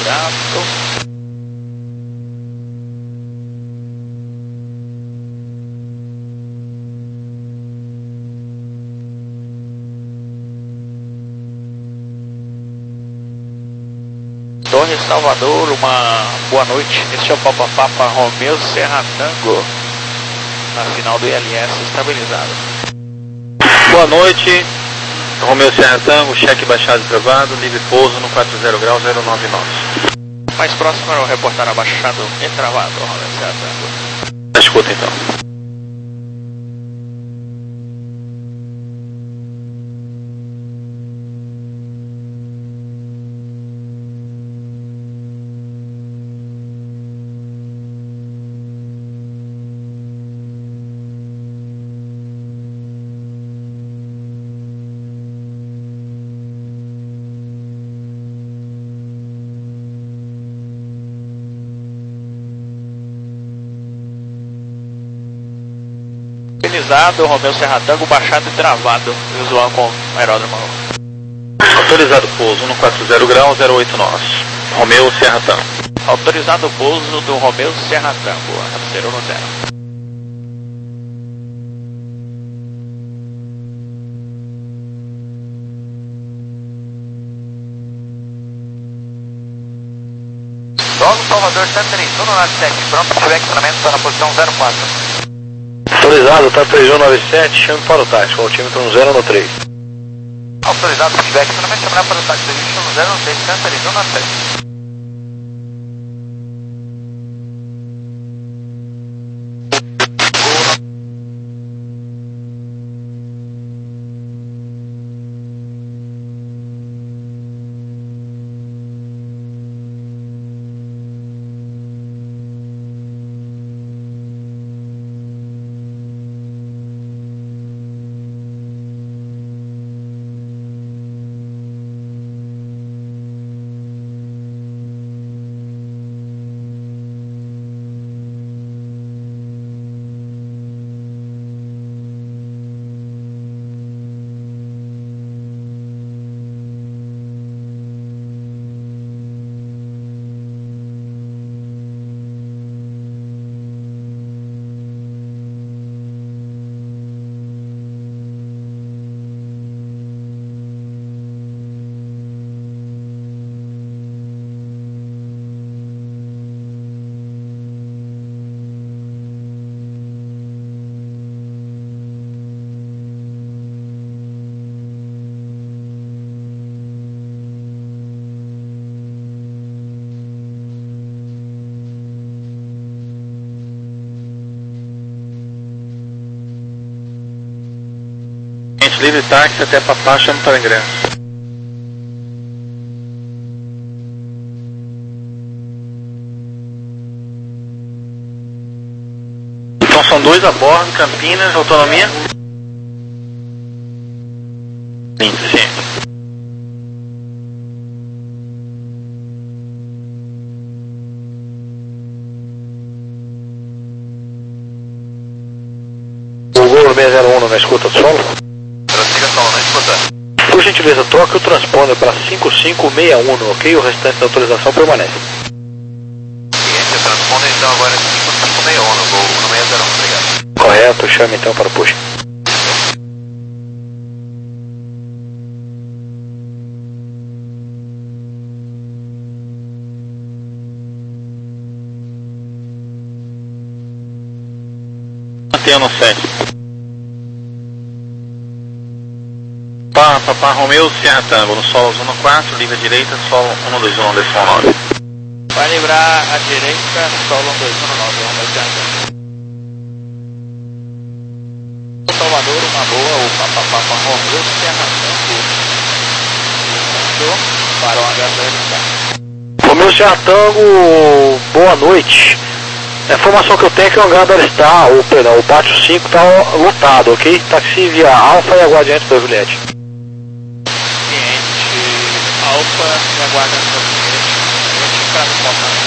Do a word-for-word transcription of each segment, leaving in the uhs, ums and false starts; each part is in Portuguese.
Exato. Torre Salvador, uma boa noite. Este é o Papa Papa Romeu Serra Tango, na final do I L S estabilizado. Boa noite, Romeu Serra Tango, cheque baixado e travado, livre pouso no quatro zero grau zero nove nove. Mais próximo era o reportar abaixado e travado, Romeu Serra Tango. Escuta então. Autorizado, Romeu Serra Tango, baixado e travado, visual com aeródromo. Autorizado pouso no quatro zero grau zero oito nove. Romeu Serra Tango. Autorizado o pouso do Romeu Serra Tango, zero no zero. Logo Salvador Santa Teresa, nove sete, pronto para o equipamento, está na posição zero quatro. Autorizado, tá três um nove sete, chame para o tático, altímetro um zero no três. Autorizado, feedback, finalmente chamar para o tático, chame zero no três, Santa Teresa, nove sete. Livre táxi até Papá, chame para ingresso. Então são dois a bordo, Campinas, autonomia? Sim, sim. Google seis zero um na escuta do solo? Por gentileza, troque o transponder para cinco cinco seis um, ok? O restante da autorização permanece. Ciência, o transponder então agora é cinco cinco seis um, no voo no seis zero um, obrigado. Correto, chame então para o push. Mantenha no sete. Papá Romeu Serra Tango, no solo zona quatro, livre à direita, solo um dois um decimal nove. Vai livrar à direita, solo um dois um nove, Romeu Serra Tango. Salvador, uma boa, o Papa Papa Romeu Serra Tango. Para o H zero. Romeu Serra Tango, boa noite. A informação que eu tenho é que o hangar deve estar, o, perdão, o pátio cinco está lotado, ok? Táxi via Alfa e aguarde antes para Juliette. Alfa e aguarda a sua cliente. Eu vou ficar no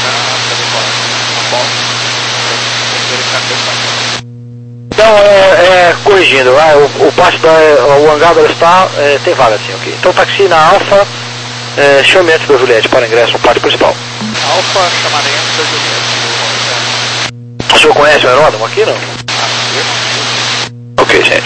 Então, é, é corrigindo, é, o, o pátio da, o hangar deve estar, é, tem vaga assim, ok? Então, táxi na Alfa É, chame antes da Juliette para ingresso no pátio principal. Alfa, chamarei antes da Juliette. O senhor conhece o aeródromo aqui, não? Ah, Ok, gente.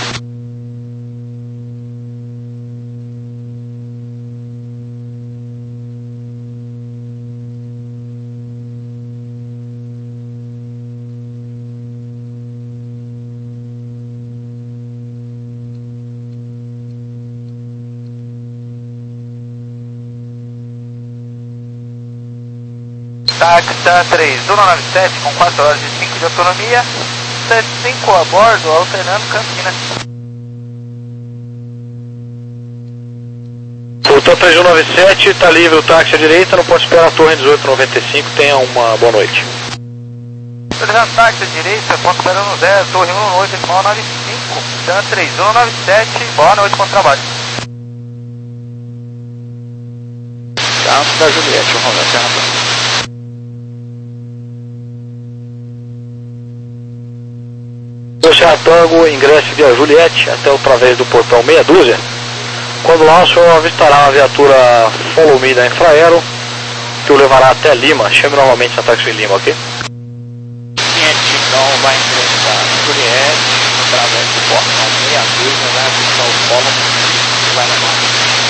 Táxi três um nove sete com quatro horas e cinco de autonomia, sete cinco a bordo, alternando Campinas. Voltou três um nove sete, está livre o táxi à direita, não pode esperar a torre dezoito noventa e cinco, tenha uma boa noite. Utilizando táxi à direita, ponto zero um zero, torre um oito, decimal nove cinco, TAM três um nove sete, boa noite, bom trabalho. Tá antes da Juliette, o Romeu Serra Tango. O Serra Tango ingresse via Juliette até o través do portão meia dúzia. Quando lá o senhor avistará uma viatura Follow Me da Infraero que o levará até Lima. Chame novamente na táxi em Lima, ok? Cliente então vai ingressar a Juliette através do portão meia dúzia, vai avistar o Follow Me e vai levar.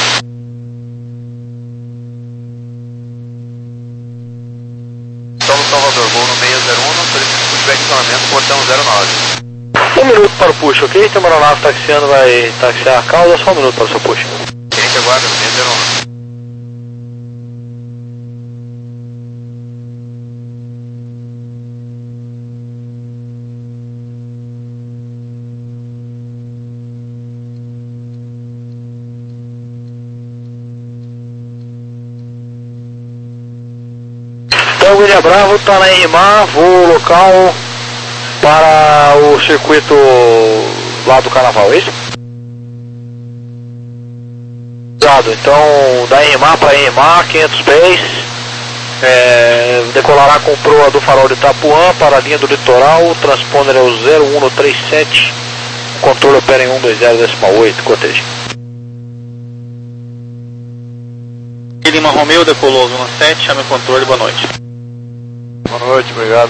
Solo Salvador, voo no seis zero um, solicito feedback de isolamento, portão zero nove. Um minuto para o push, ok? Tem uma aeronave taxiando, vai taxiar a cauda, só um minuto para o seu push. Cliente aguarda no seis zero um. Então, William Bravo está na R M A, voo local para o circuito lá do Carnaval, é isso? Então, da R M A para R M A, quinhentos pés, é, decolará com proa do farol de Itapuã para a linha do litoral, o transponder é o zero um três sete, o controle opera em um dois zero decimal oito, corteja. Lima Romeu, decolou zona sete, chame o controle, boa noite. Boa noite, obrigado.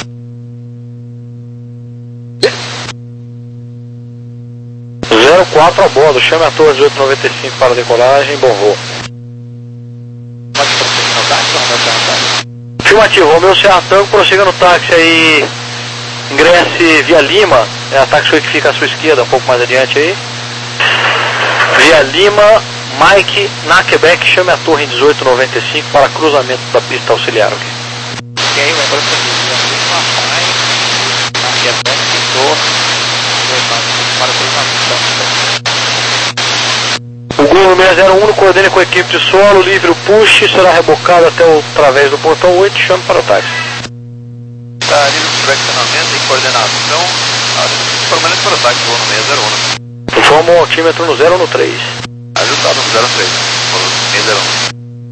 zero quatro a bordo, chame a torre dezoito noventa e cinco para decolagem, bom voo. Pode prosseguir no táxi, Romeu Serra Tango? Afirmativo, Romeu Serra Tango, prossiga no táxi aí, ingresse via Lima, é a táxi que fica à sua esquerda, um pouco mais adiante aí. Via Lima, Mike, na Quebec, chame a torre em dezoito noventa e cinco para cruzamento da pista auxiliar, ok? Ok, lembrando que a mesma faz na Quebec e torre para o cruzamento. O Gol seis zero um coordene com a equipe de solo, livre o push, será rebocado até o através do portão oito, chame para o táxi. Está livre de direcionamento e coordenação, permanece para o táxi, voo no seis zero um. Informa o altímetro no zero um três. Ajustado no zero três, voo no seis zero um.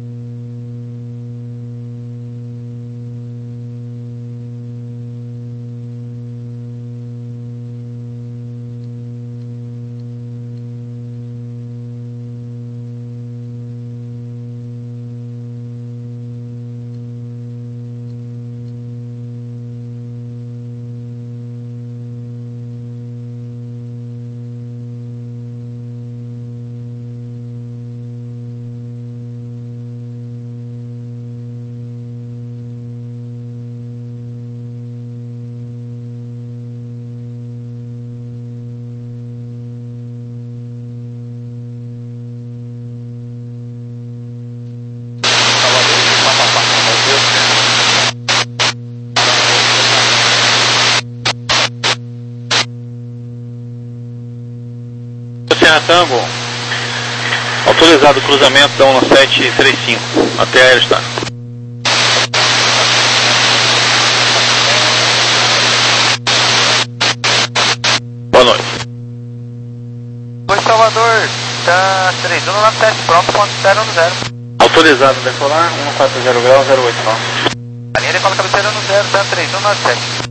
Serra Tango, autorizado o cruzamento da um sete três cinco, até a Aerostar. Boa noite. Oi Salvador, tá três um nove sete, pronto, ponto zero um zero. Autorizado decolar, um quatro zero grau, zero oito nove. A linha decola cabeceira no zero, tá três um nove sete.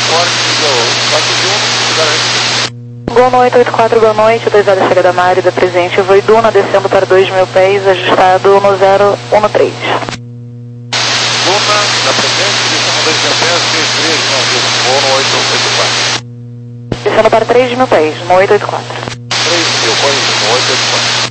Ford, quatro de um, Gol no oito oito quatro, boa noite, autorizada a chegada Márida, presente, voo Duna, descendo para dois mil pés, ajustado no zero um três. Duna, da presente, descendo dois mil pés, três três, não viu, voo no oito oito quatro. Descendo para três mil pés, no oito oito quatro. três mil, corrige, no oito oito quatro.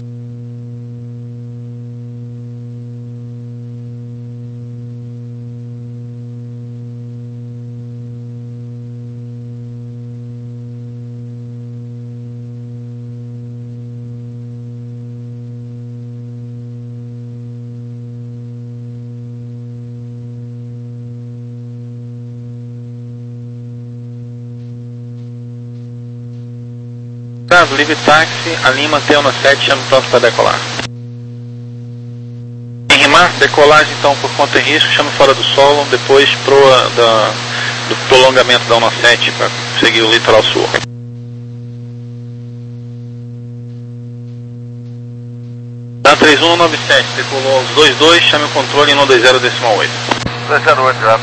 Livre táxi, a Lima T um sete, chama pronto para decolar. Em rimar, decolagem então por conta e risco, chama fora do solo, depois proa da, do prolongamento da um sete para seguir o litoral sul. Da três um nove sete, decolou aos dois dois, chame o controle em um dois zero decimal oito. dois zero oito já.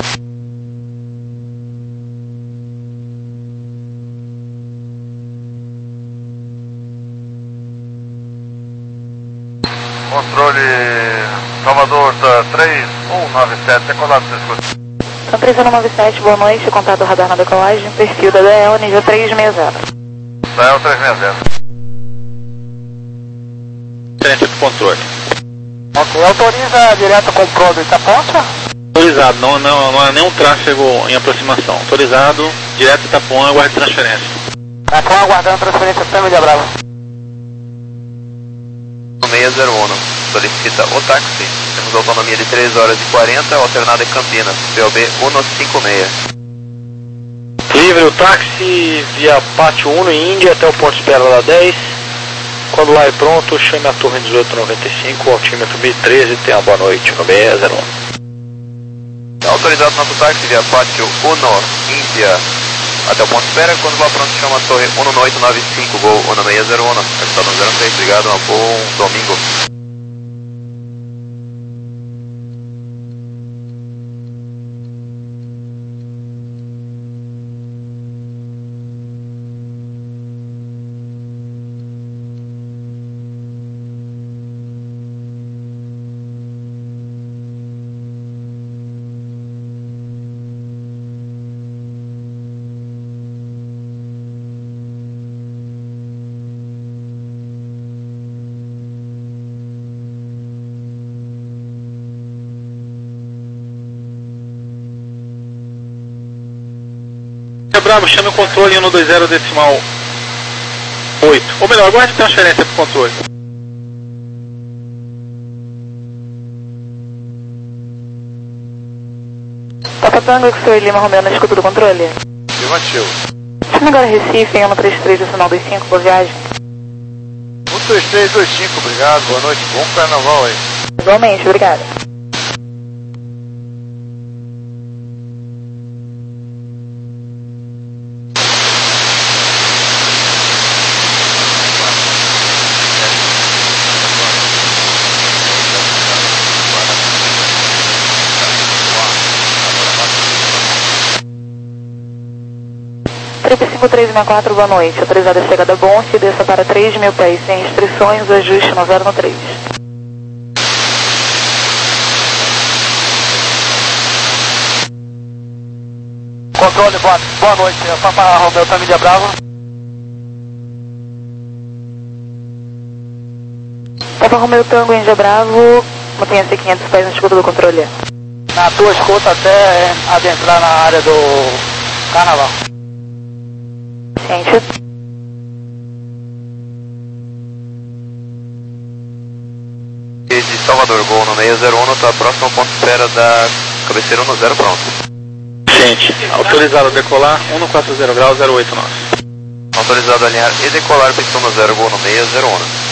Controle Salvador tá três um nove sete, decolado, você escuta. São três um nove sete, boa noite, contato radar na decolagem, perfil da D L, nível três seis zero. D L três seis zero. Frente do controle. Ok, autoriza direto com o Pro do Itaponte? Autorizado, não, não, não há nenhum tráfego em aproximação. Autorizado, direto Itapuã, aguarde transferência. Itapuã aguardando transferência para Mídia Brava. seis zero um, solicita o táxi. Temos autonomia de três horas e quarenta, alternada em Campinas, P O B cento e cinquenta e seis. Livre o táxi via Pátio um em Índia até o ponto de espera da dez. Quando lá é pronto, chame a torre dezoito noventa e cinco, altímetro mil e treze, tenha boa noite, no seis zero um. Autorizado nosso táxi via Pátio um, Índia, até o ponto de espera. Quando lá pronto, chama a torre um oito nove cinco, voo um seis zero um, estado zero três, obrigado, um bom domingo. Bravo, chame o controle em um dois zero decimal oito. Ou melhor, aguarde transferência para o controle. Papa Tango, que sou Lima Romeu na escuta do controle. Afirmativo. Chama agora Recife em um três três decimal vinte e cinco, boa viagem. um dois três dois cinco, obrigado, boa noite, bom carnaval aí. Igualmente, obrigado. cinco três seis quatro, boa noite. Autorizada a chegada Bonce, desça para três mil pés sem restrições, o ajuste no zero três. Controle, boa, boa noite, é Papa Romeu da Mídia Brava. Papa Romeu Tango, Índia Bravo, mantenha-se quinhentos pés na escuta do controle. Na tua escuta até adentrar na área do carnaval. Ciente. De Salvador, gol no seis zero um, está próximo ao ponto de espera da cabeceira um zero, pronto. Gente, autorizado a decolar, um quatro zero graus, zero oito nove. Autorizado a alinhar e decolar, pista um zero, gol no seis zero um.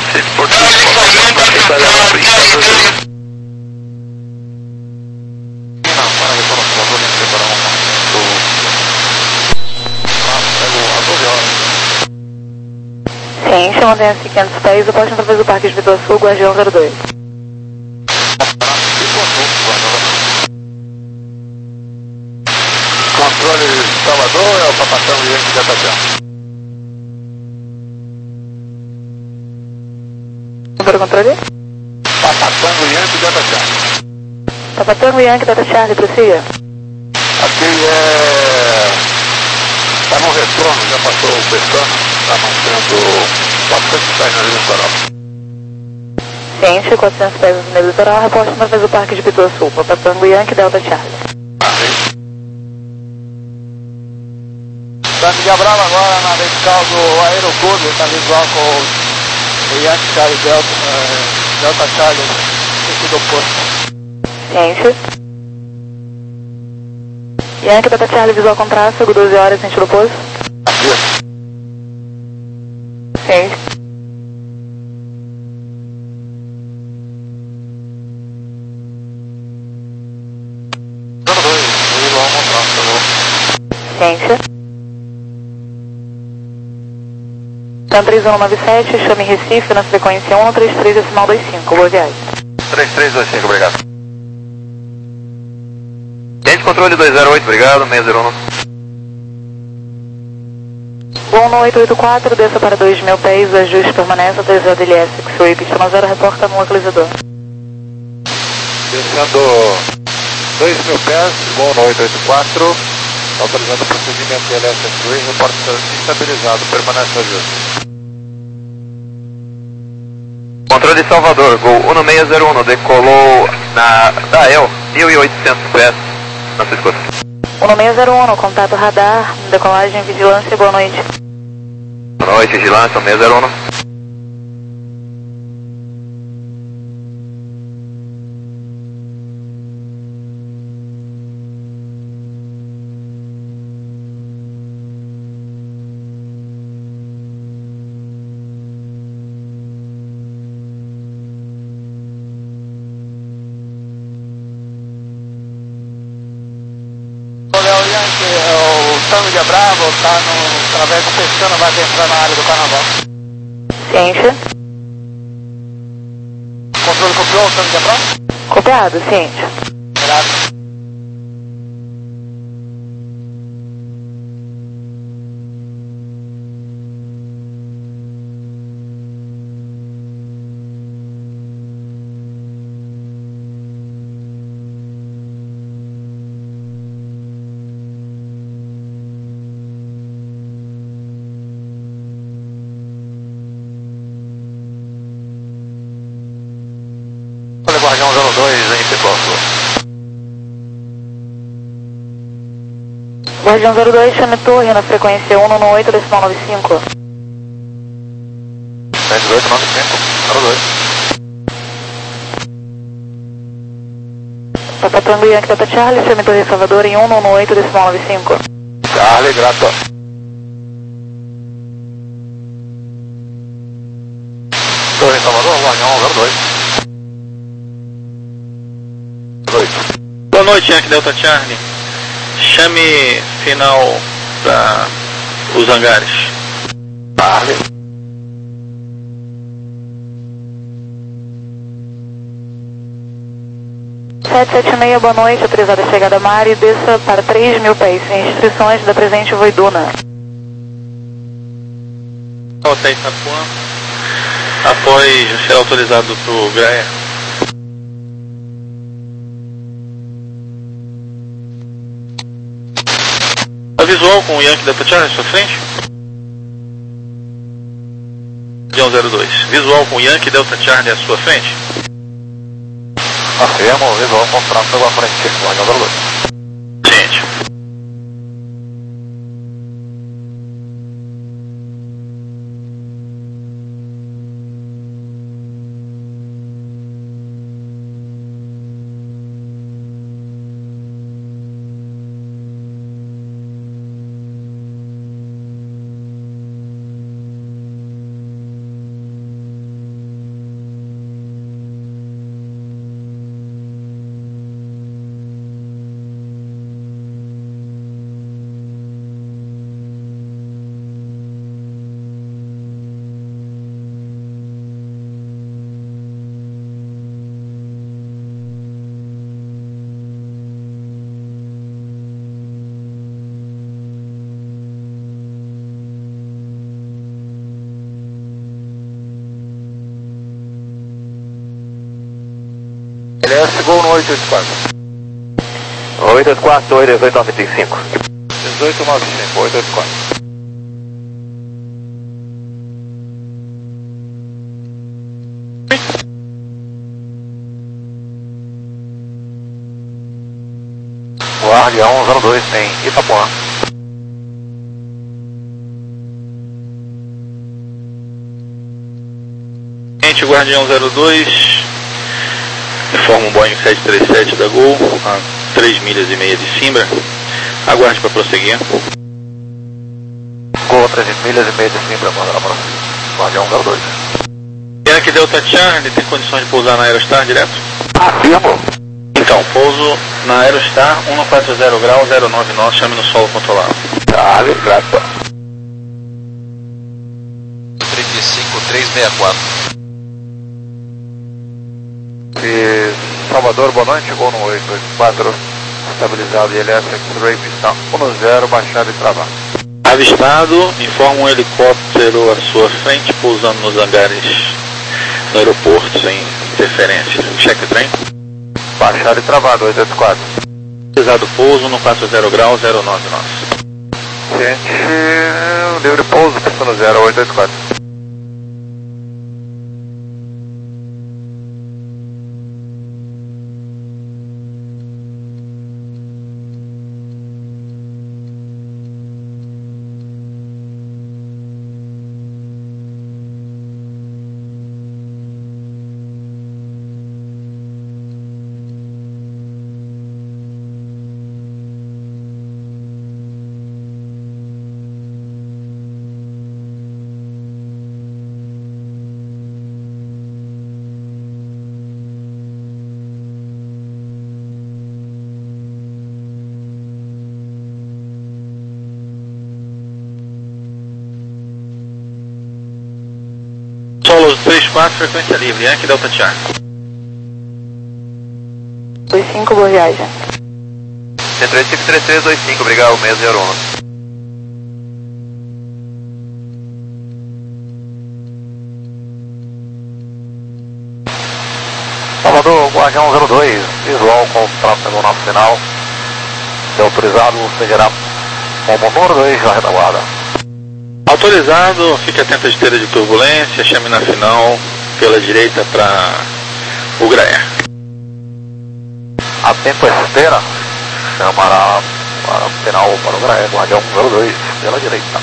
Se for tudo, vai levar para frente. Não, para aí, por favor, vou preparar uma do... Ah, pego às doze horas. Ciente, mantenha-se quinhentos pés, após através do Parque de Vitor Sul, Guardião zero dois. Controle Salvador é o Papatão e Yankee Delta Charlie. Número controle? Papatango Yankee Delta Charlie. Papatango Yankee Delta Charlie, prossiga. Aqui é... Está no retorno, já passou o Pestano, está mantendo quatrocentos pés na linha litoral. Ciente, quatrocentos pés no meio litoral, reporte uma vez o Parque de Vitor Sul, Papatango Yankee Delta Charlie. Está Miguel Bravo agora na vertical do Aeroclube, está visual com o Yankee Charlie Delta, uh, Delta Charlie, sentido oposto. Ciente. Yankee Delta Charlie, visual com tráfego, doze horas, sentido oposto. Aqui. Ciente. Zero dois, visual com tráfego. Ciente. Tan três um nove sete, chame Recife na frequência um três três decimal dois cinco, boa viagem. três três dois cinco, obrigado. Gente, controle dois zero oito, obrigado, seis zero um. um oito oito quatro, desça para dois mil pés, o ajuste permanece até Z L S, que sua pista no zero, reporta no localizador. Descendo dois mil pés, um oito oito quatro, autorizando o procedimento de L S S U I, reporte estabilizado, permanece ajuste. Controle Salvador, Gol um seis zero um, decolou na da E L, mil e oitocentos pés, na sua escuta. um seis zero um, contato radar, decolagem, vigilância, boa noite. Boa noite, vigilância, um seis zero um. O Tango de Bravo está no através do Pestano, vai entrar na área do Carnaval. Ciente. Controle copiou o Tango de Bravo? Copiado, ciente. Obrigado. Guardião zero dois em Pitosso. Guardião zero dois, chame torre na frequência um nove oito decimal nove cinco. sete oito nove cinco, zero dois. Papatango Yankee Delta Charlie, chame torre Salvador em um nove oito decimal nove cinco. Charlie, grato. Torre Salvador, Guardião zero dois. Boa noite, Yankee Delta Charlie. Chame final para os hangares. Charlie. sete sete seis, boa noite, autorizada a chegada a mar e desça para três mil pés, sem restrições da presente Voiduna. Hotel Itapuã, após ser autorizado para o Graia. A visual com o Yankee Delta Charlie à sua frente? zero dois. Visual com o Yankee Delta Charlie à sua frente? Afirmo, visual com tráfego à frente, Guardião zero dois. Gente. L S Gol no oito oito quatro. oito oito quatro, dois dezoito noventa e cinco. dezoito noventa e cinco, oito oito quatro. Guardião zero dois em Itapuã. Gente, Guardião zero dois, informa um Boeing sete três sete da Gol, a três milhas e meia de Simbra. Aguarde para prosseguir. Gol três milhas e meia de Simbra, Guardião zero dois. Yankee Delta Charlie, tem condições de pousar na Aerostar direto? Afirmo. Então, pouso na Aerostar, cento e quarenta graus, zero nove nós, chame no solo controlado. Charlie, grato. trinta e cinco, trezentos e sessenta e quatro. E Salvador, boa noite, Gol no oito oito quatro. Estabilizado I L S X-Ray, pista um zero, baixado e travado. Avistado, informa um helicóptero à sua frente, pousando nos hangares do aeroporto, sem interferência. Cheque o trem. Baixado e travado, oito oito quatro. Pesado pouso, cento e quarenta graus, zero nove nós. Gente, livre pouso, pista no zero, oito oito quatro. Solo três quatro, frequência livre, Yankee Delta Charlie. dois cinco, boa viagem. C três cinco três três dois cinco, obrigado, meia zero um. Salvador, Guardião zero dois, visual com o tráfego nacional. Se autorizado, seguirá como número dois da retaguarda. Autorizado, fique atento à esteira de turbulência, chame na final pela direita para o Graer. Atento à esteira, chamará para o final para o Graer, Guardião zero dois, pela direita.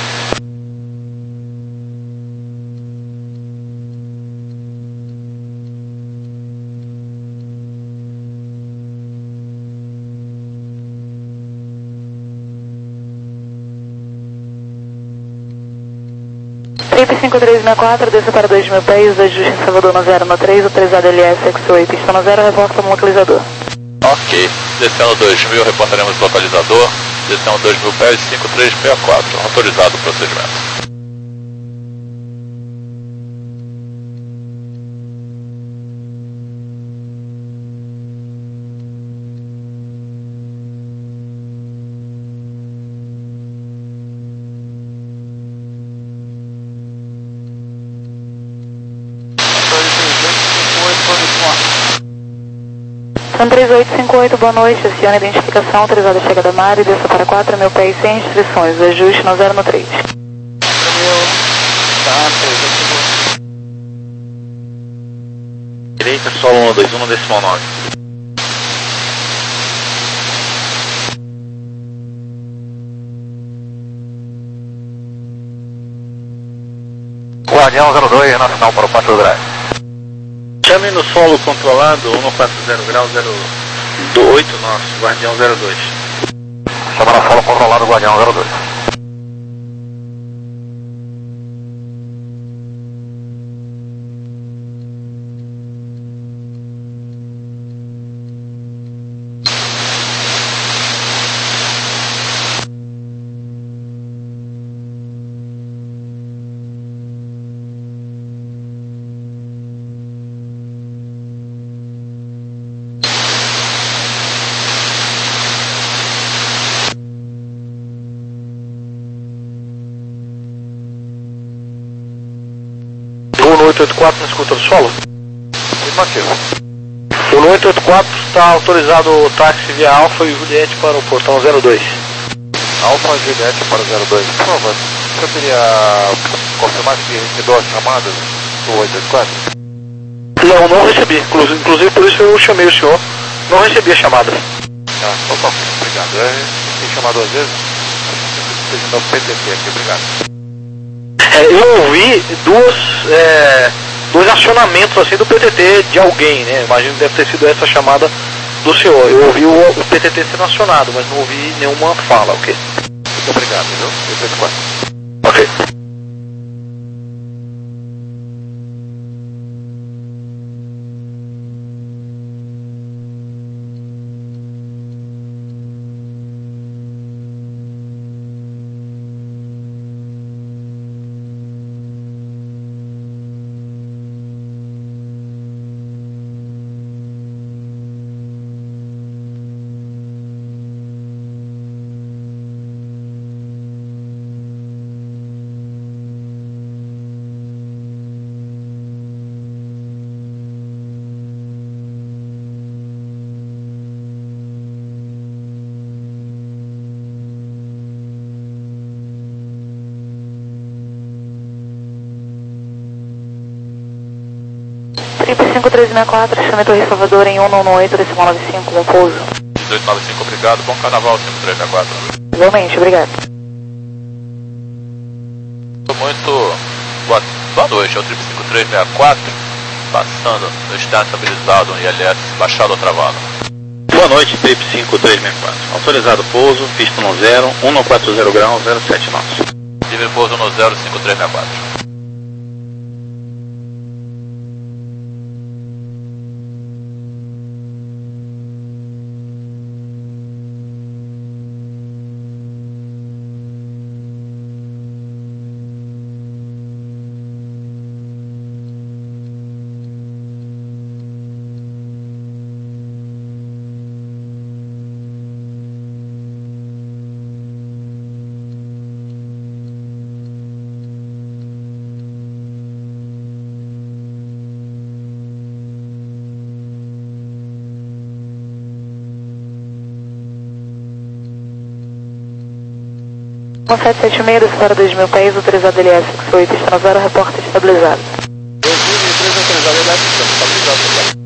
trinta e cinco, trezentos e sessenta e quatro, desça para dois mil pés, ajuste em Salvador no zero no três, autorizado L S X-Ray, pista no zero, reporta no localizador. Ok, descendo dois mil, reportaremos localizador, descendo dois mil pés, cinco três seis quatro, autorizado o procedimento. São três oito cinco oito, boa noite, acione a identificação, autorizada a chegada da Mari, desça para quatro mil pés sem restrições, ajuste no zero no três. Direita, solo um dois um, decimal nove. Guardião zero dois, nacional para o quatro Graer. Chame no solo controlado, cento e quarenta graus, zero oito nosso, Guardião zero dois. Chama na solo controlado, Guardião zero dois. oito oito quatro, na escuta do solo? Afirmativo. Zulu oito oito quatro, está autorizado o táxi via Alfa e Juliette para o portão zero dois. Alfa Juliette para o zero dois. Por favor, eu queria confirmar se recebeu as chamadas do oito oito quatro? Não, não recebi. Inclusive, inclusive por isso eu chamei o senhor. Não recebi a chamada. Ah, opa, obrigado. É, tem chamado às vezes. Seja no P T T aqui, obrigado. É, eu ouvi duas, é, dois acionamentos assim do P T T de alguém, né? Imagino que deve ter sido essa chamada do senhor. Eu ouvi o, o P T T sendo acionado, mas não ouvi nenhuma fala, ok? Muito obrigado, viu? oito oito quatro. Ok. trinta e cinco três sessenta e quatro, chame Torre Salvador em cento e noventa e oito, decimal noventa e cinco, bom pouso. dezoito noventa e cinco, obrigado. Bom carnaval, cinco três sessenta e quatro. Igualmente, obrigado. Muito boa, boa noite, é o triplo cinco três sessenta e quatro, passando no estado estabilizado no I L S, baixado ou travado. Boa noite, triplo cinco três sessenta e quatro. Autorizado pouso, pista no zero, um quatro zero grau, zero sete nós. Livre pouso no zero cinco três sessenta e quatro. um sete sete seis, desse para dois mil pés, autorizado L S X oito, pista no zero, reporta estabilizado. dois mil e três autorizado L S, estabilizado.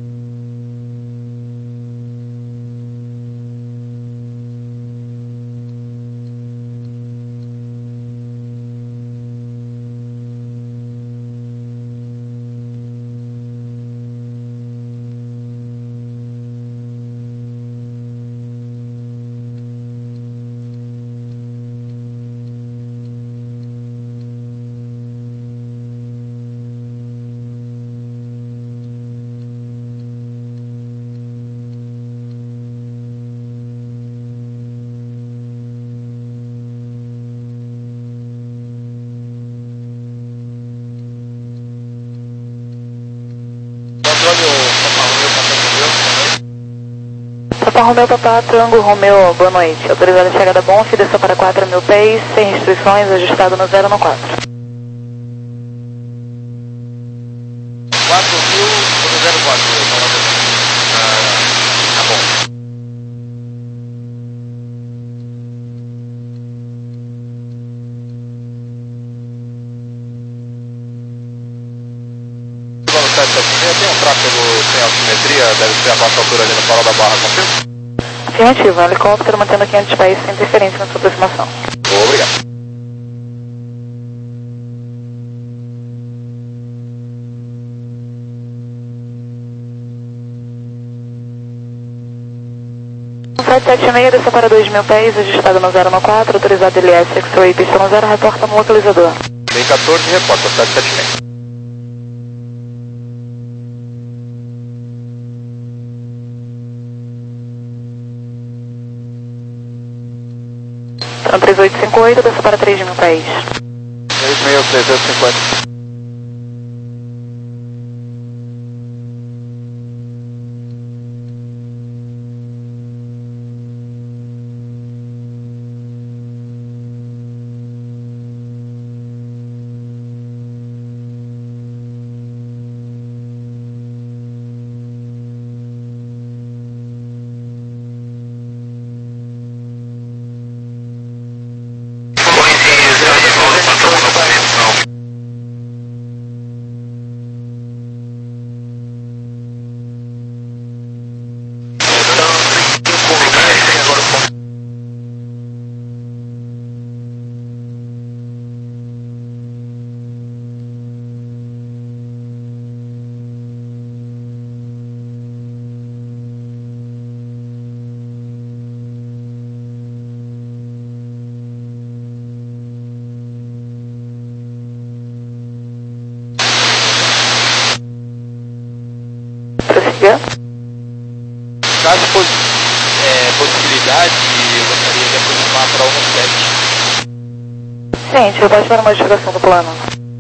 Papa Romeu, Papa Tango Romeu, boa noite. Autorizada a chegada Bonf, desça para quatro mil pés, sem restrições, ajustado no zero no quatro. quatro mil no zero quatro. Ah, tá bom. No sete sete seis tem um tráfego sem altimetria, deve ser a baixa altura ali no farol da Barra, confirma? Afirmativo, um helicóptero mantendo quinhentos pés sem interferência na sua aproximação. Obrigado. um sete sete seis, desça para dois mil pés, ajustado no zero no quatro, autorizado L S X oito, pista no zero, reporta no localizador. Bem quatorze, reporta sete sete seis. Então, três oito cinco oito, desça para três mil pés. três mil trezentos e cinquenta. Prossiga. Caso fosse é, possibilidade, eu gostaria de aproximar para o sete. Ciente, eu baixo para a modificação do plano.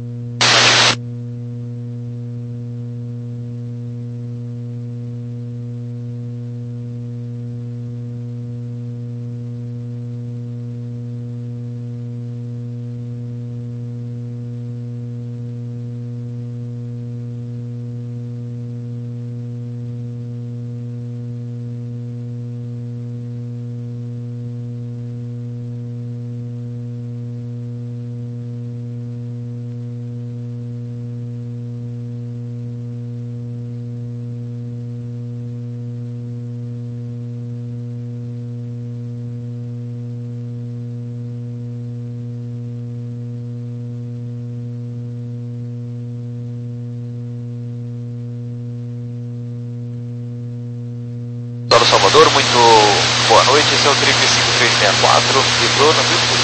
Salvador, muito boa noite, esse é o Trip cinco três seis quatro, vibrou na Bilford.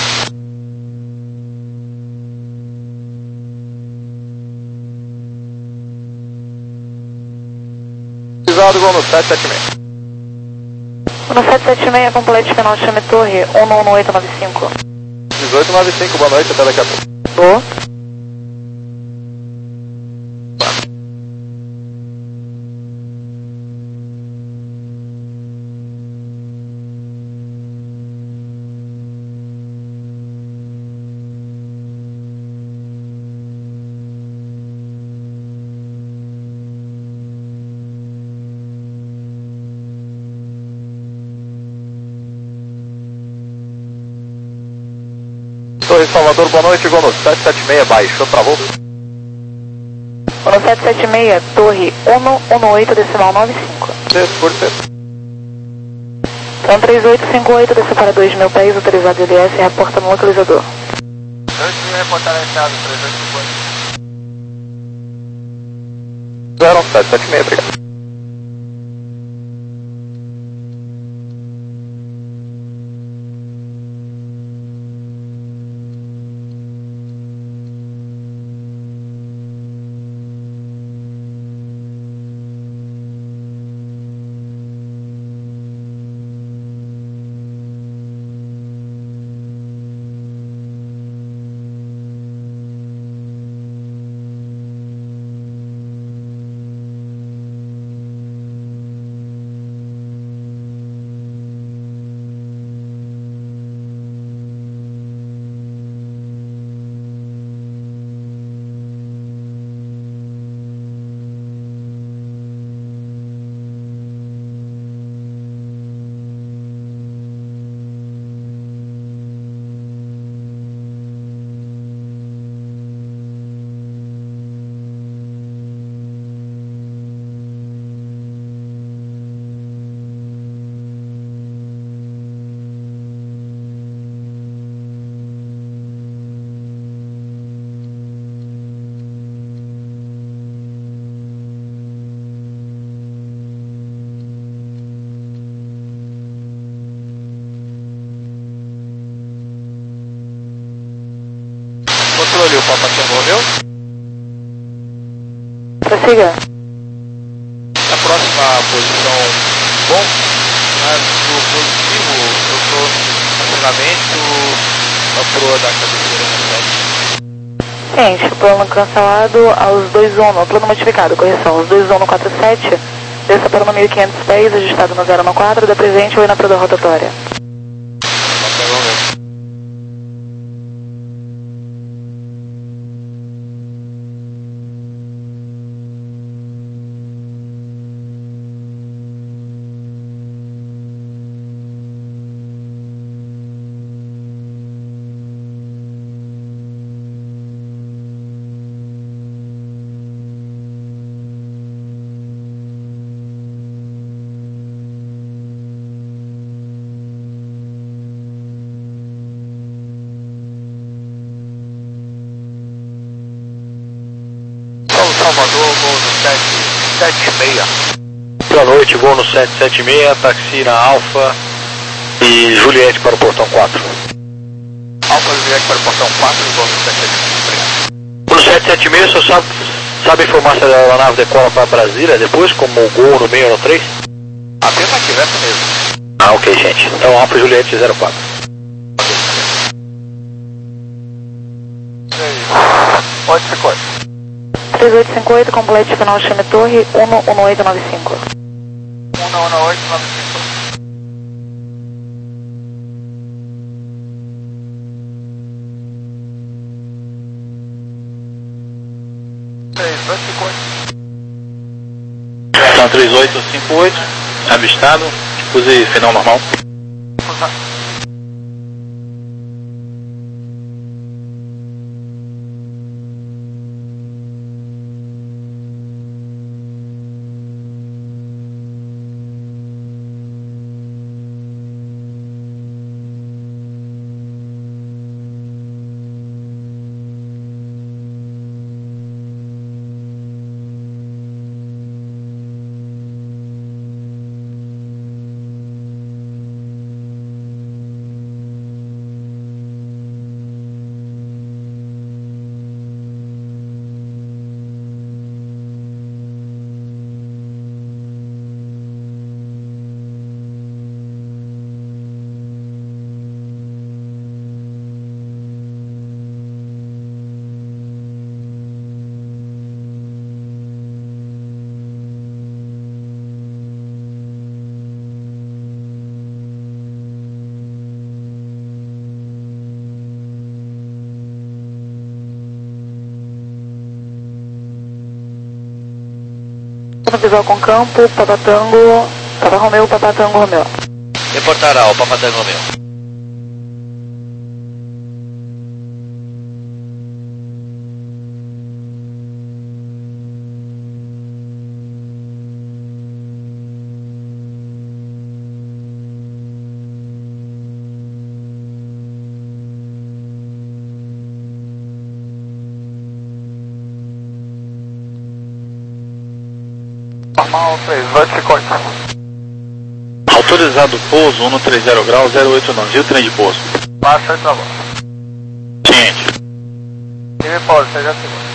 Pisado, gol no sete sete seis. No sete sete seis, complete final, chame torre um um oito nove cinco. dezoito nove cinco, boa noite, até daqui a pouco. Boa. Torre Salvador, boa noite, gol no sete sete seis, baixou, travou. No sete sete seis, torre um um oito decimal nove cinco. Desço, por sexto. São três oito cinco oito, desce para dois mil pés, autorizado L S, reporta no localizador. Antes de reportar a entrada, três oito cinco oito. zero sete sete seis, obrigado. Controle, o Papa Tango meu. Prossiga. Na próxima posição, bom, mas o positivo, eu estou no estacionamento na proa da cabeceira no sete. Ciente, plano cancelado aos dois um, plano modificado, correção, aos dois um no quatro sete, desça para o mil e quinhentos pés, ajustado no zero no quatro, da presente ou na proa rotatória. Salvador, gol no sete sete seis. Boa noite, gol no sete sete seis, taxi na Alfa e Juliette para o portão quatro. Alfa Juliette para o portão quatro, gol no sete sete seis. No sete sete seis, só sabe, Sabe informar se a aeronave decola para Brasília depois, como o Gol no meio ou no três? Afirmativo, essa mesmo. Ah, ok, gente. Então, Alfa Juliette zero quatro. Pode ser corte. três oito cinco oito, complete final Chime Torre, um um oito nove cinco. um um oito nove cinco. três oito cinco oito. Então, três oito cinco oito, avistado, use final normal. Visual com campo, Papatango, Papa Romeu, Papatango, Romeu. Reportar ao Papatango Romeu. Normal três, vai se cortar. Autorizado pouso, um trinta grau, zero oito nove, e o trem de pouso? Baixa e trabalho. Ciente. E me pode, seja seguro.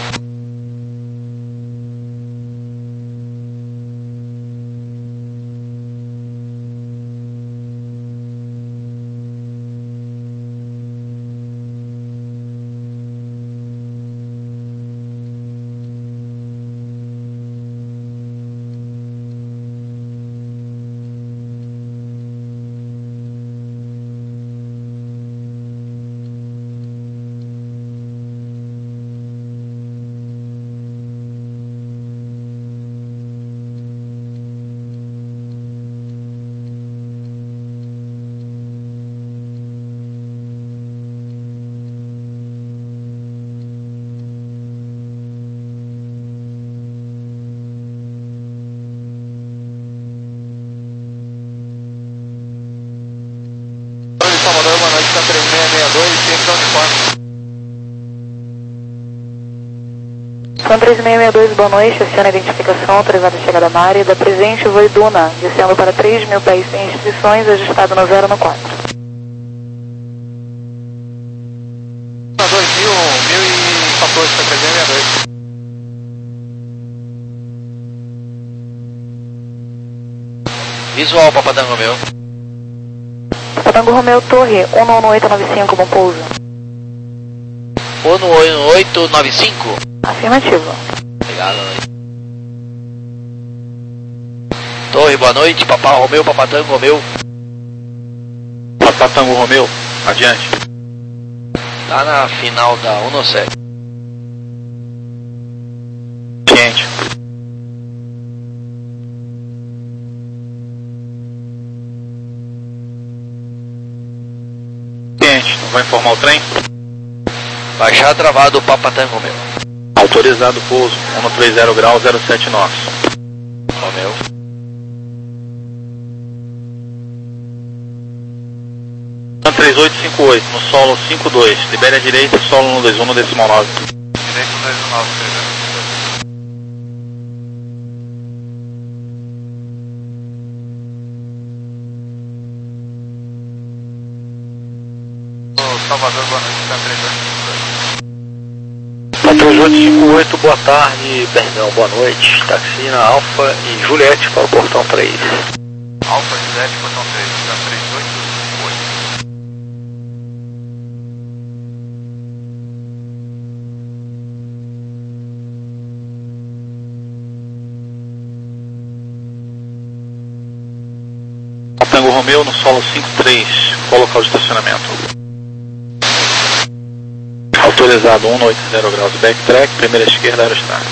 Salvador, boa noite, tá três seis seis dois, sempre uniforme. São três seis seis dois, boa noite, aciona a identificação, autorizada a chegada na área, da presente voo Duna, descendo para três mil pés sem restrições, ajustado no zero no quatro. dois mil, mil e quatorze, tá três seis seis dois. Visual, Papatango meu. Papatango Romeu Torre, um um oito nove cinco, bom pouso. um um oito nove cinco. Afirmativo. Obrigado. Torre, boa noite, Papá Romeu, Papatango Romeu. Papatango Romeu, adiante. Tá na final da um sete. Ciente. Ciente, vai informar o trem? Baixar travado, Papatango Romeu. Autorizado pouso, um trinta grau, zero sete nove. Romeu. três oito cinco oito, no solo cinco dois, libere a direita, solo um dois um no decimal nove. Direito um dois um nove, Salvador, boa noite, tá três oito cinco dois. três oito cinco oito, boa tarde, perdão, boa noite. Taxi na Alfa e Juliette para o portão três. Alfa Juliette, portão três, está três oito cinco oito. Tango Romeo no solo cinco três, qual local de estacionamento? Autorizado um oitenta graus, backtrack, primeira esquerda, aerostar.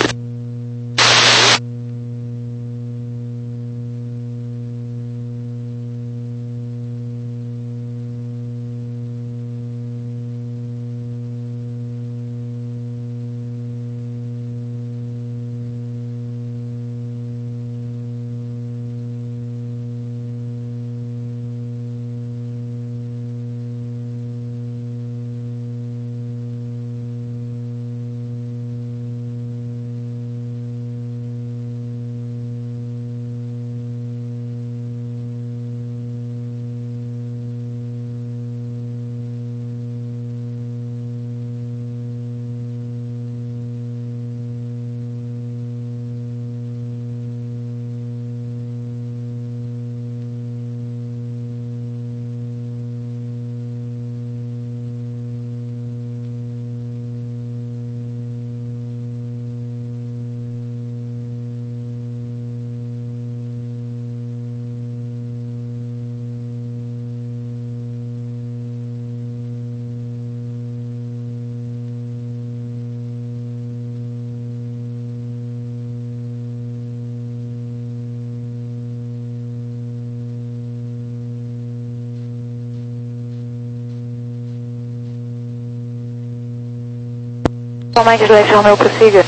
Só mais Juliette Romeo, prossiga.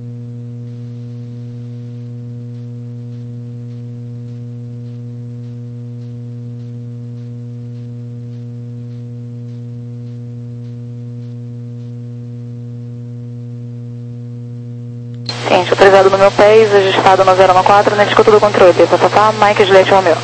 Ciente, autorizado no meu pés, ajustado no zero um quatro, na escuta do controle. Papapá, Mike Juliette Romeo.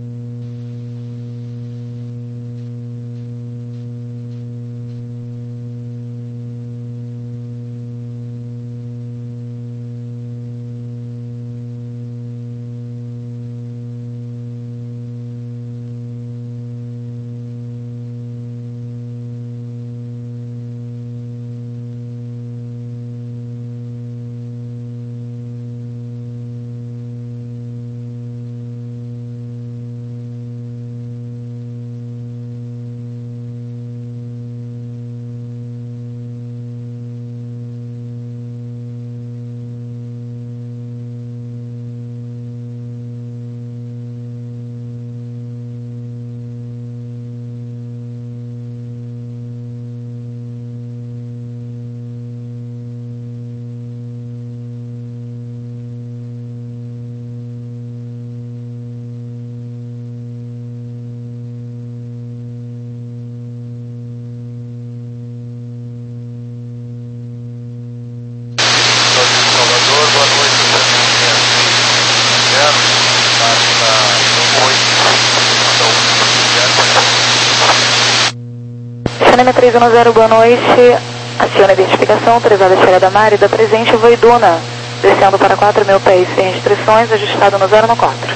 Cinema três um zero, boa noite. Aciona a identificação, autorizada a chegada da Mari, da presente Voiduna, descendo para quatro mil pés sem restrições, ajustado no zero um quatro.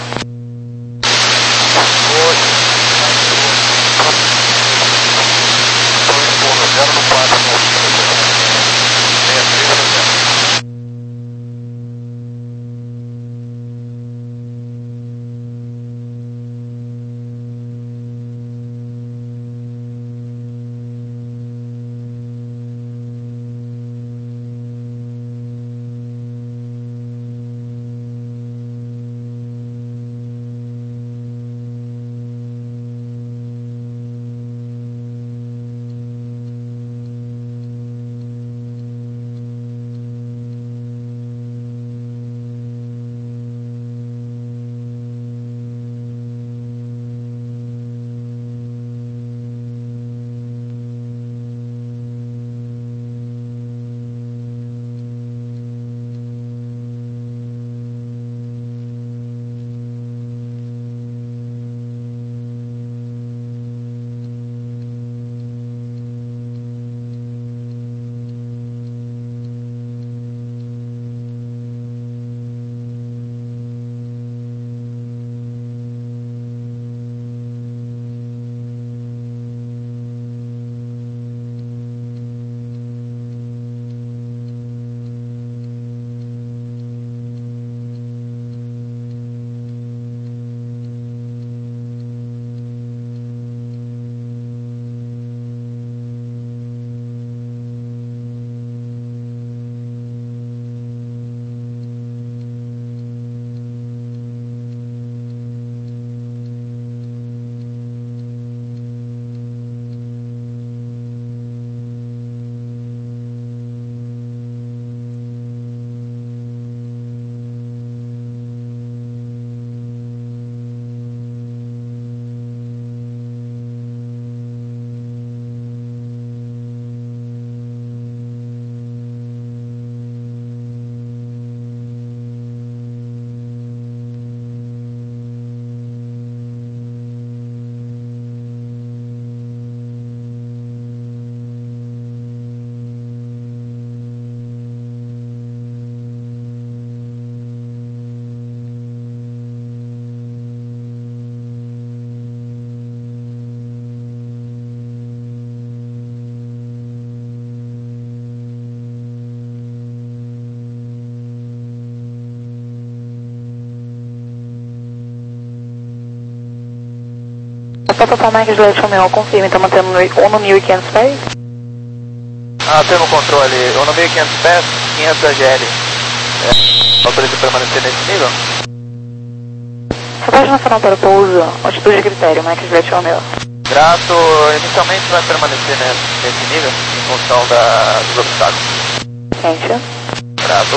Papa Mike Juliette Romeo, confirme, está mantendo no mil e quinhentos pés? Ah, tendo controle, eu no mil e quinhentos pés, quinhentos A G L. É, autoriza permanecer nesse nível? Reporte nacional para pouso, altitude de critério, Mike Juliette Romeo. Grato, inicialmente vai permanecer nesse, nesse nível, em função da, dos obstáculos. Quente. Grato.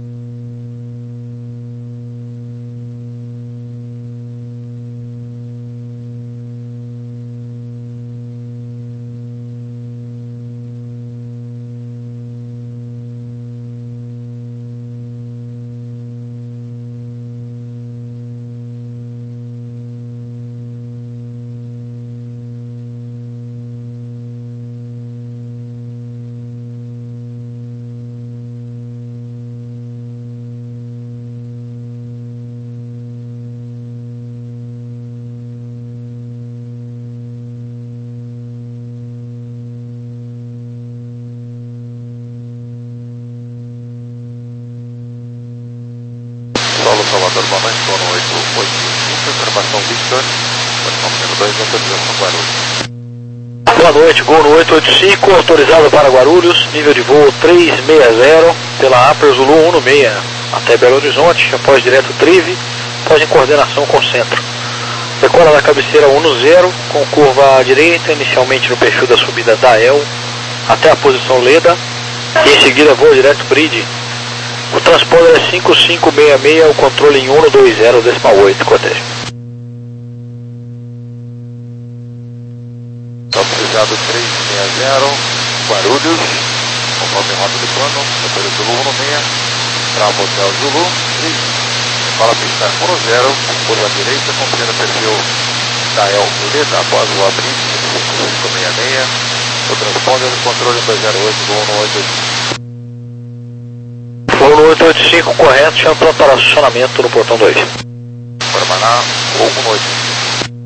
Solo Salvador, boa noite, Gol oito oito cinco, informação Victor, informação número dois, autorização Guarulhos. Boa noite, Gol no oito oito cinco, autorizado para Guarulhos, nível de voo trezentos e sessenta, pela Upper Zulu cento e seis, até Belo Horizonte, após direto Trive, após em coordenação com o centro. Decola da cabeceira cento e zero, com curva à direita, inicialmente no perfil da subida da E L, até a posição Leda, e em seguida voa direto Bridge. O transponder é cinco cinco seis seis, o controle em cento e vinte, decimal oito, cortejo. Autorizado trezentos e sessenta, Guarulhos, conforme rota de plano, Hotel Zulu cento e seis, trava Hotel Zulu, fala pista cento e zero, curva à direita, cumprindo o perfil da E L Leda, após o abrir, cinco cinco seis seis, o transponder, controle dois zero oito, Gol no oito oito cinco. Voo no oito oito cinco, correto, chama para acionamento no portão dois. Paraná, Gol no oito oito cinco.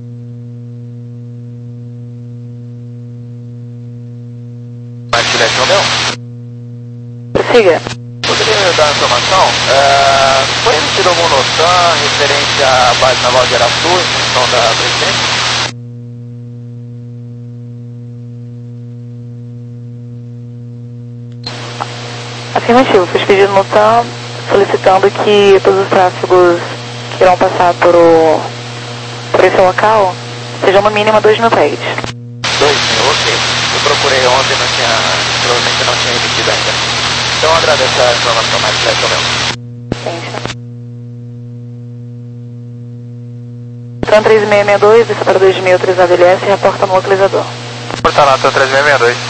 Mais direto, Romeu? Prossiga. Poderia me dar informação? É, foi emitido algum noção referente à base naval de Aratu em função da presidência? Afirmativo, fiz pedido no T A M solicitando que todos os tráfegos que irão passar por, o, por esse local sejam no mínimo dois mil pés. dois mil, ok. Eu procurei ontem, não tinha, provavelmente não tinha emitido ainda. Então eu agradeço a informação mais direto mesmo. Gente. Tran três seis seis dois, desce para dois mil, autorizado L S e reporta no localizador. Porta lá, Tran três seis seis dois.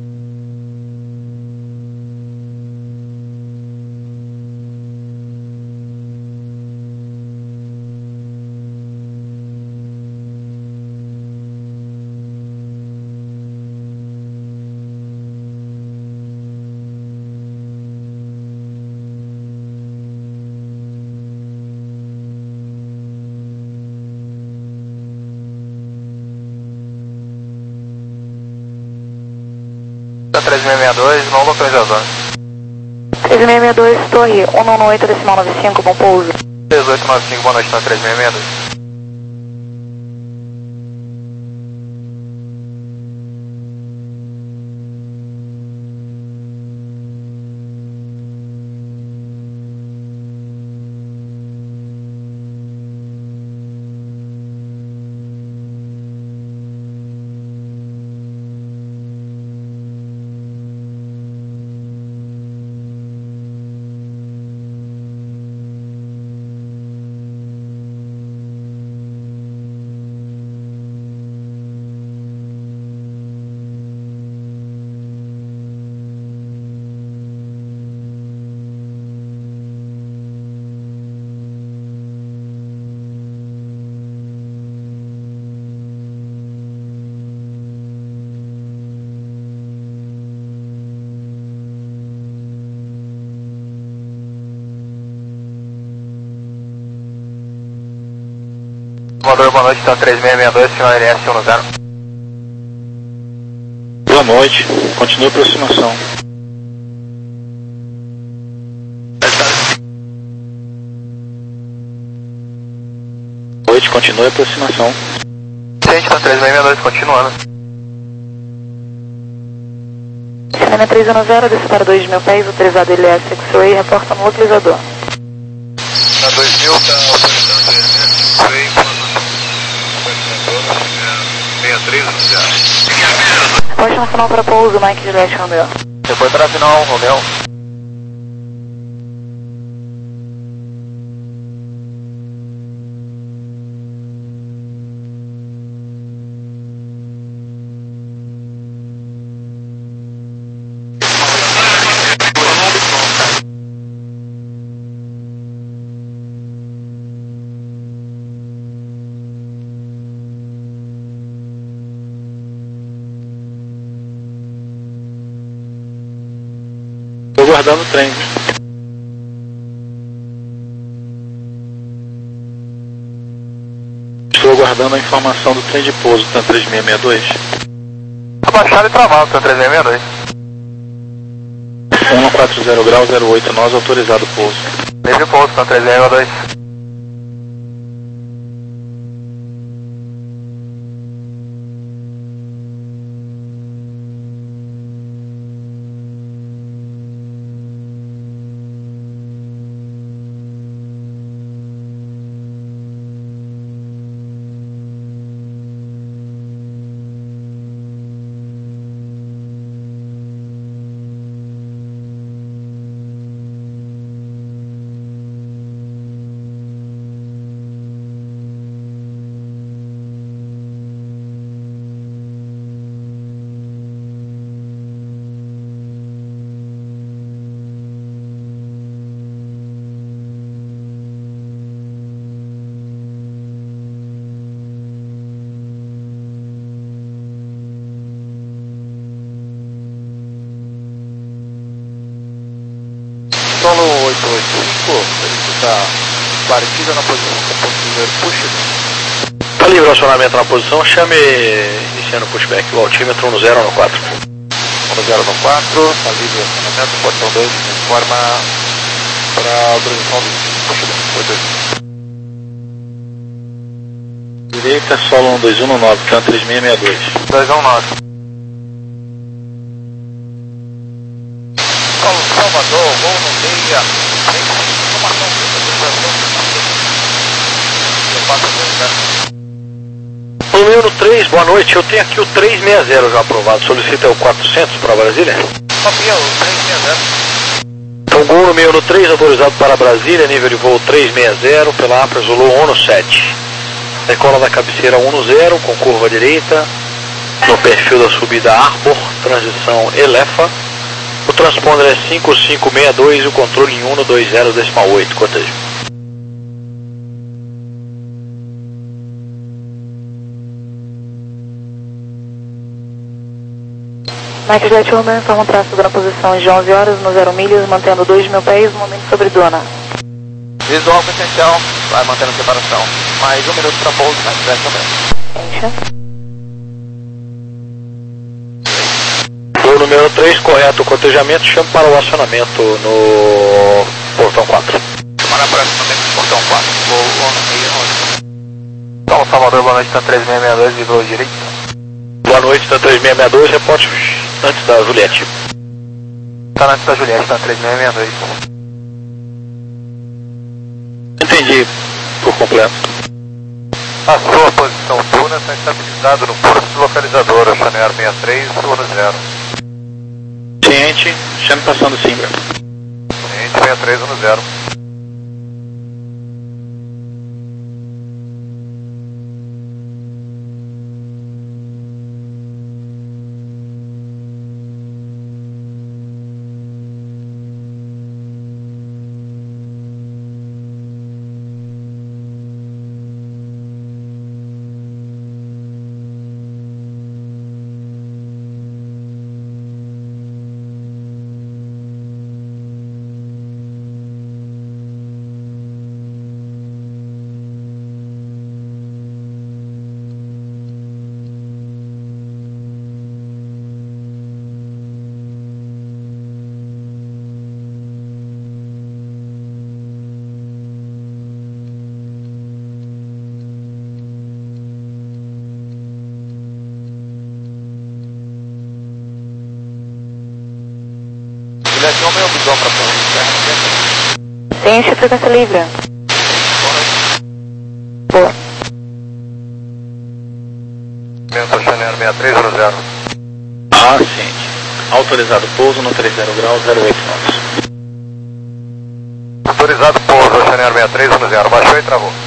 três seis seis dois, não localizador. três seis seis dois, torre, cento e dezenove, decimal noventa e cinco, bom pouso. dezoito noventa e cinco, boa noite, três seis seis dois. Comandante, boa noite, então três seis seis dois, final L S cento e zero. Boa noite, continue a aproximação. Boa noite, continue a aproximação. Vicente, tá três seis seis dois, continuando. Cinema três um zero, desce para dois mil pés, autorizado L S X-Ray, reporta no localizador. Na dois mil, tá autorizado L S X-Ray, sessenta e três no zero. Reporte nacional para pouso, Mike Juliette Romeo. Reporte nacional, Romeo. Estou guardando o trem. Estou aguardando a informação do trem de pouso, T A M três seis seis dois. Abaixado e travado, T A M três seis seis dois. um quatro zero grau zero oito, nós autorizado o pouso. Livre pouso, T A M três seis seis dois. Solo oito oito cinco, ele está partida na posição com primeiro push. Tá livre o acionamento na posição, chame iniciando o pushback, o altímetro no zero no quatro. no zero no quatro, está livre o acionamento, portão dois, informa para a autorização do pushback. oito oito cinco. Direita, solo um dois um no nove, T A M três seis seis dois. dois um nove. Salvador, voo no meia, informação No número três, boa noite, eu tenho aqui o três seis zero já aprovado, solicita o quatrocentos para Brasília? Copia o três seis zero. Então, gol no meio no três, autorizado para Brasília, nível de voo três seis zero, pela APRA Zulu um no sete. Decola da cabeceira um no zero, com curva à direita, no perfil da subida Arbor, transição Elefa. O transponder é cinco cinco seis dois e o controle em um no dois zero decimal oito, cortejo. Mike Juliette Romeo informa o tráfego na posição de onze horas no zero milhas, mantendo dois mil pés no momento sobre Dona. Visual com essencial, vai mantendo separação. Mais um minuto para pouso, Mike Juliette Romeo. Encha. Voo número três, correto o cotejamento, chame para o acionamento no portão quatro. Chamar para acionamento do portão quatro, voo no meia onze. Então, Salvador, boa noite, T A M três seis seis dois, livrou direito. Boa noite, T A M três seis seis dois, reporte antes da Juliette. Tá antes da Juliette, T A M três seis seis dois. Entendi por completo. A sua posição Duna está estabilizada no curso localizador, Chanear sessenta e três, Duna zero. Ciente, chame passando Simbra. Ciente sessenta e três, Duna zero. meu bidão para pouso externo, Ciente, frequência livre. Boa. Oceano sessenta e três zero zero. Ah, ciente. Autorizado pouso no trinta graus, zero oito knots. Autorizado pouso, Oceano sessenta e três zero zero. Baixou e travou.